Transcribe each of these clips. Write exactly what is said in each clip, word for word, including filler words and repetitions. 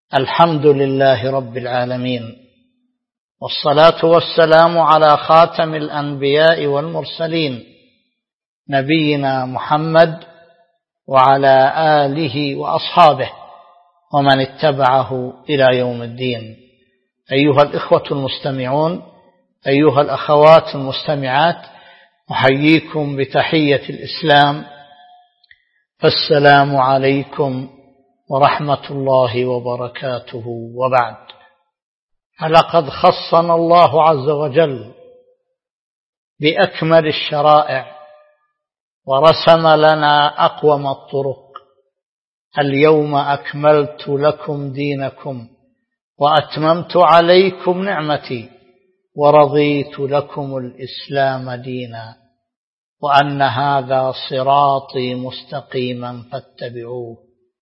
الحمد لله رب العالمين، والصلاة والسلام على خاتم الأنبياء والمرسلين نبينا محمد وعلى آله وأصحابه ومن اتبعه إلى يوم الدين. أيها الإخوة المستمعون، أيها الأخوات المستمعات، أحييكم بتحية الإسلام، فالسلام عليكم ورحمة الله وبركاته. وبعد، فلقد خصنا الله عز وجل بأكمل الشرائع ورسم لنا أقوم الطرق. اليوم أكملت لكم دينكم وأتممت عليكم نعمتي ورضيت لكم الإسلام دينا، وأن هذا صراطي مستقيما فاتبعوه.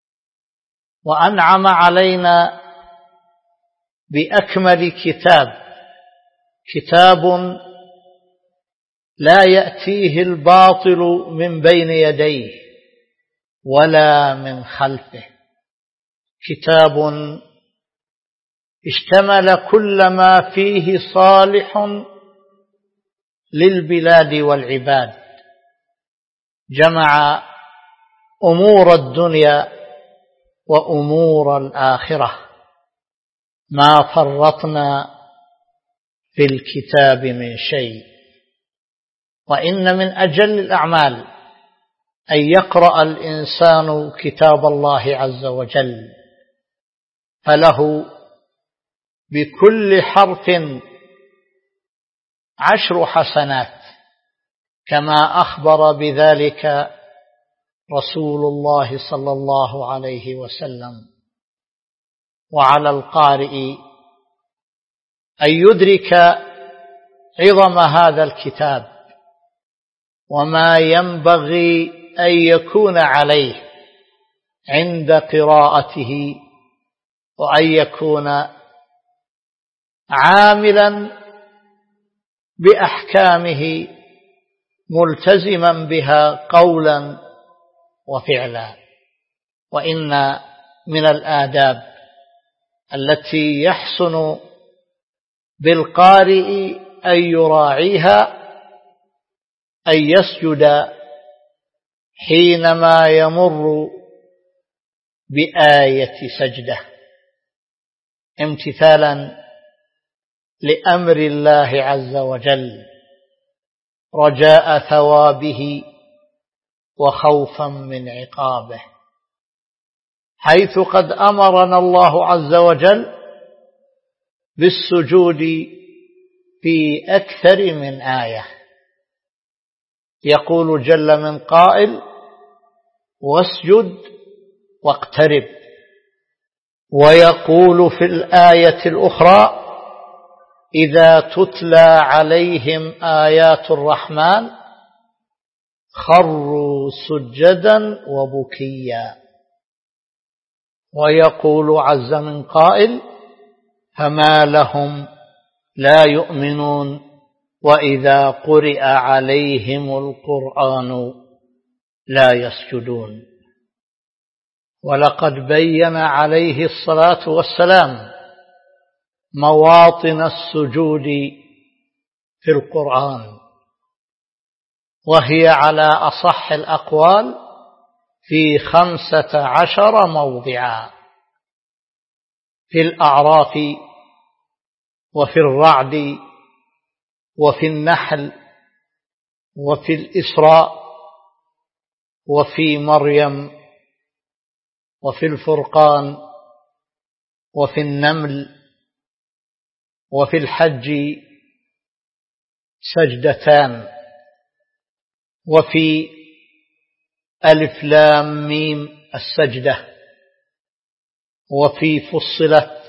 وأنعم علينا بأكمل كتاب، كتاب لا يأتيه الباطل من بين يديه ولا من خلفه، كتاب اشتمل كل ما فيه صالح للبلاد والعباد، جمع أمور الدنيا وأمور الآخرة، ما فرطنا في الكتاب من شيء. وإن من أجل الأعمال أن يقرأ الإنسان كتاب الله عز وجل، فله بكل حرف عشر حسنات، كما أخبر بذلك رسول الله صلى الله عليه وسلم. وعلى القارئ أن يدرك عظم هذا الكتاب وما ينبغي أن يكون عليه عند قراءته، وأن يكون عاملا بأحكامه ملتزما بها قولا وفعلا. وإن من الآداب التي يحسن بالقارئ أن يراعيها أن يسجد حينما يمر بآية سجدة، امتثالا لأمر الله عز وجل، رجاء ثوابه وخوفا من عقابه، حيث قد أمرنا الله عز وجل بالسجود في أكثر من آية. يقول جل من قائل: واسجد واقترب. ويقول في الآية الأخرى: إذا تتلى عليهم آيات الرحمن خروا سجدا وبكيا. ويقول عز من قائل: فما لهم لا يؤمنون وإذا قرئ عليهم القرآن لا يسجدون. ولقد بين عليه الصلاة والسلام مواطن السجود في القرآن، وهي على أصح الأقوال في خمسة عشر موضعا: في الأعراف، وفي الرعد، وفي النحل، وفي الإسراء، وفي مريم، وفي الفرقان، وفي النمل، وفي الحج سجدتان، وفي ألف لام ميم السجدة، وفي فصلت،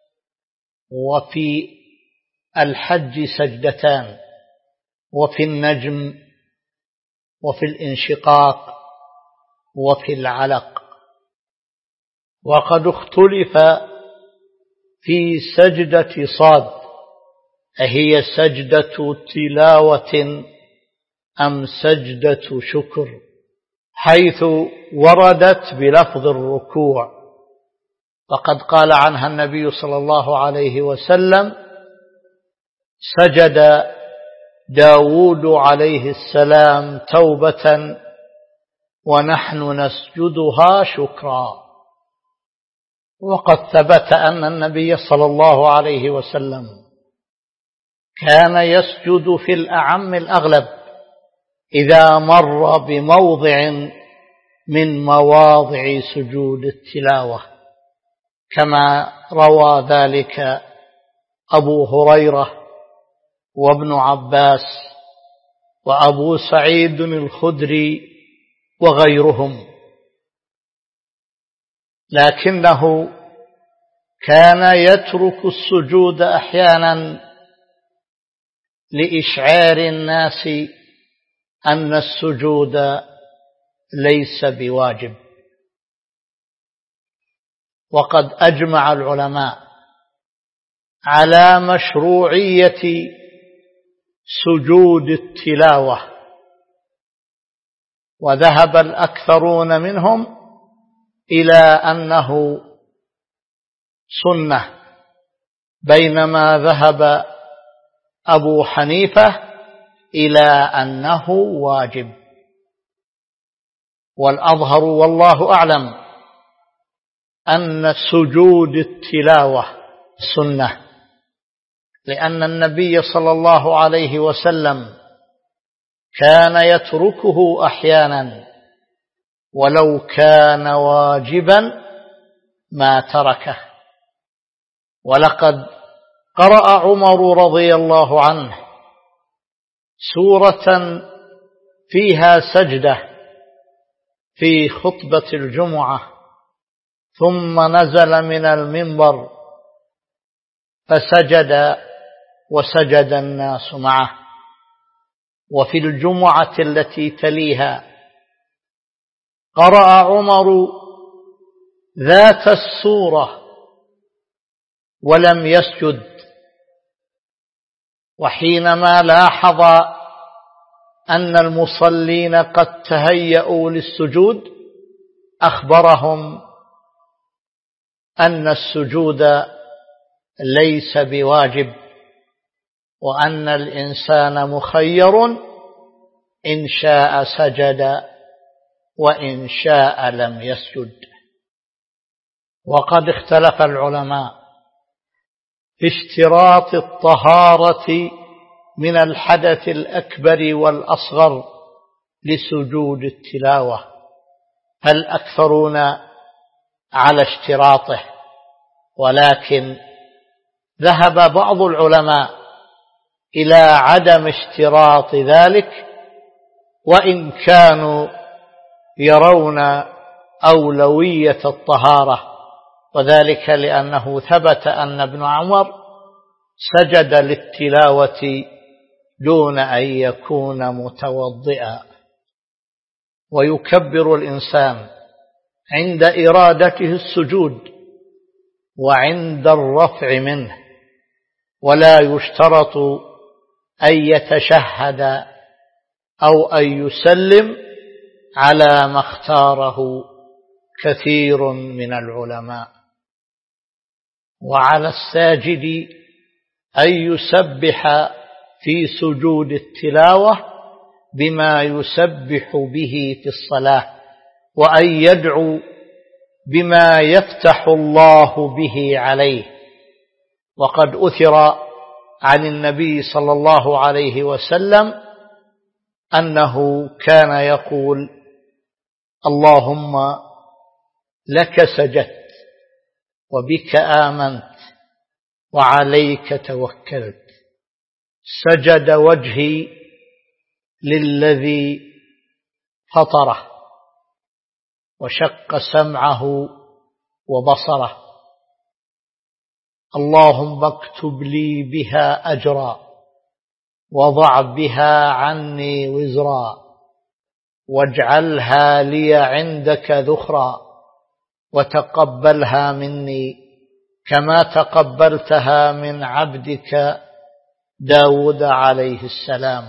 وفي الحج سجدتان، وفي النجم، وفي الانشقاق، وفي العلق. وقد اختلف في سجدة صاد، أهي سجدة تلاوة أم سجدة شكر، حيث وردت بلفظ الركوع وقد قال عنها النبي صلى الله عليه وسلم: سجد داود عليه السلام توبة ونحن نسجدها شكرا. وقد ثبت أن النبي صلى الله عليه وسلم كان يسجد في الأعم الأغلب إذا مر بموضع من مواضع سجود التلاوة، كما روى ذلك أبو هريرة وابن عباس وأبو سعيد الخدري وغيرهم. لكنه كان يترك السجود أحيانا لإشعار الناس أن السجود ليس بواجب. وقد أجمع العلماء على مشروعية سجود التلاوة، وذهب الأكثرون منهم إلى أنه سنة، بينما ذهب أبو حنيفة إلى أنه واجب. والأظهر والله أعلم أن سجود التلاوة سنة، لأن النبي صلى الله عليه وسلم كان يتركه أحيانا، ولو كان واجبا ما تركه. ولقد قرأ عمر رضي الله عنه سورة فيها سجدة في خطبة الجمعة، ثم نزل من المنبر فسجد وسجد الناس معه. وفي الجمعة التي تليها قرأ عمر ذات السورة ولم يسجد، وحينما لاحظ أن المصلين قد تهيأوا للسجود أخبرهم أن السجود ليس بواجب، وأن الإنسان مخير إن شاء سجد وإن شاء لم يسجد. وقد اختلف العلماء في اشتراط الطهارة من الحدث الأكبر والأصغر لسجود التلاوة، فالأكثرون على اشتراطه، ولكن ذهب بعض العلماء إلى عدم اشتراط ذلك، وإن كانوا يرون أولوية الطهارة، وذلك لأنه ثبت أن ابن عمر سجد للتلاوة دون أن يكون متوضئا. ويكبر الإنسان عند إرادته السجود وعند الرفع منه، ولا يشترط أن يتشهد أو أن يسلم على ما اختاره كثير من العلماء. وعلى الساجد أن يسبح في سجود التلاوة بما يسبح به في الصلاة، وأن يدعو بما يفتح الله به عليه. وقد أثر عن النبي صلى الله عليه وسلم أنه كان يقول: اللهم لك سجدت وبك آمنت وعليك توكلت، سجد وجهي للذي فطره وشق سمعه وبصره، اللهم اكتب لي بها أجرا وضع بها عني وزرا واجعلها لي عندك ذخرا وتقبلها مني كما تقبلتها من عبدك داود عليه السلام.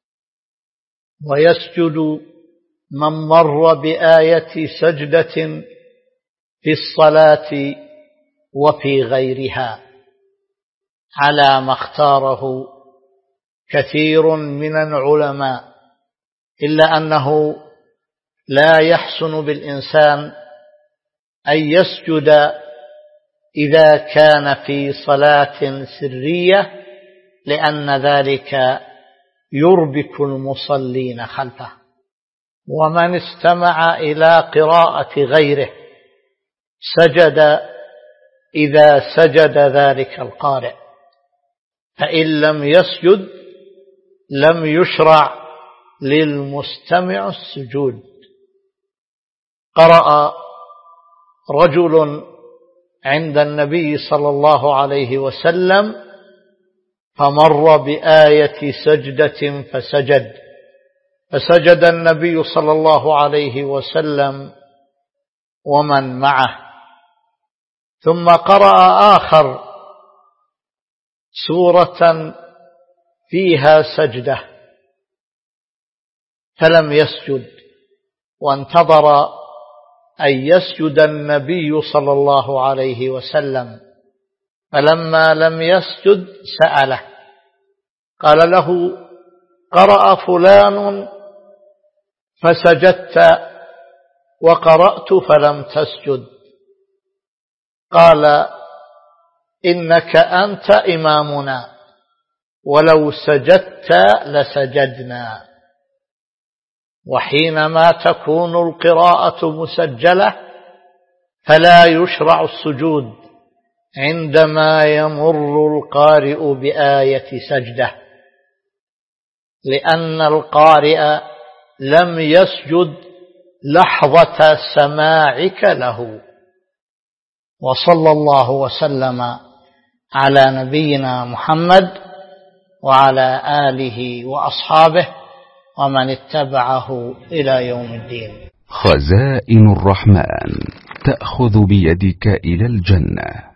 ويسجد من مر بآية سجدة في الصلاة وفي غيرها على ما اختاره كثير من العلماء، إلا أنه لا يحسن بالإنسان أن يسجد إذا كان في صلاة سرية، لأن ذلك يربك المصلين خلفه. ومن استمع إلى قراءة غيره سجد إذا سجد ذلك القارئ، فإن لم يسجد لم يشرع للمستمع السجود. قرأ رجل عند النبي صلى الله عليه وسلم فمر بآية سجدة فسجد، فسجد النبي صلى الله عليه وسلم ومن معه، ثم قرأ آخر سورة فيها سجدة فلم يسجد، وانتظر أن يسجد النبي صلى الله عليه وسلم، فلما لم يسجد سأله قال له: قرأ فلان فسجدت وقرأت فلم تسجد. قال: إنك أنت إمامنا، ولو سجدت لسجدنا. وحينما تكون القراءة مسجلة فلا يشرع السجود عندما يمر القارئ بآية سجدة، لأن القارئ لم يسجد لحظة سماعك له. وصلى الله وسلم على نبينا محمد وعلى آله وأصحابه ومن اتبعه إلى يوم الدين. خزائن الرحمن تأخذ بيدك إلى الجنة.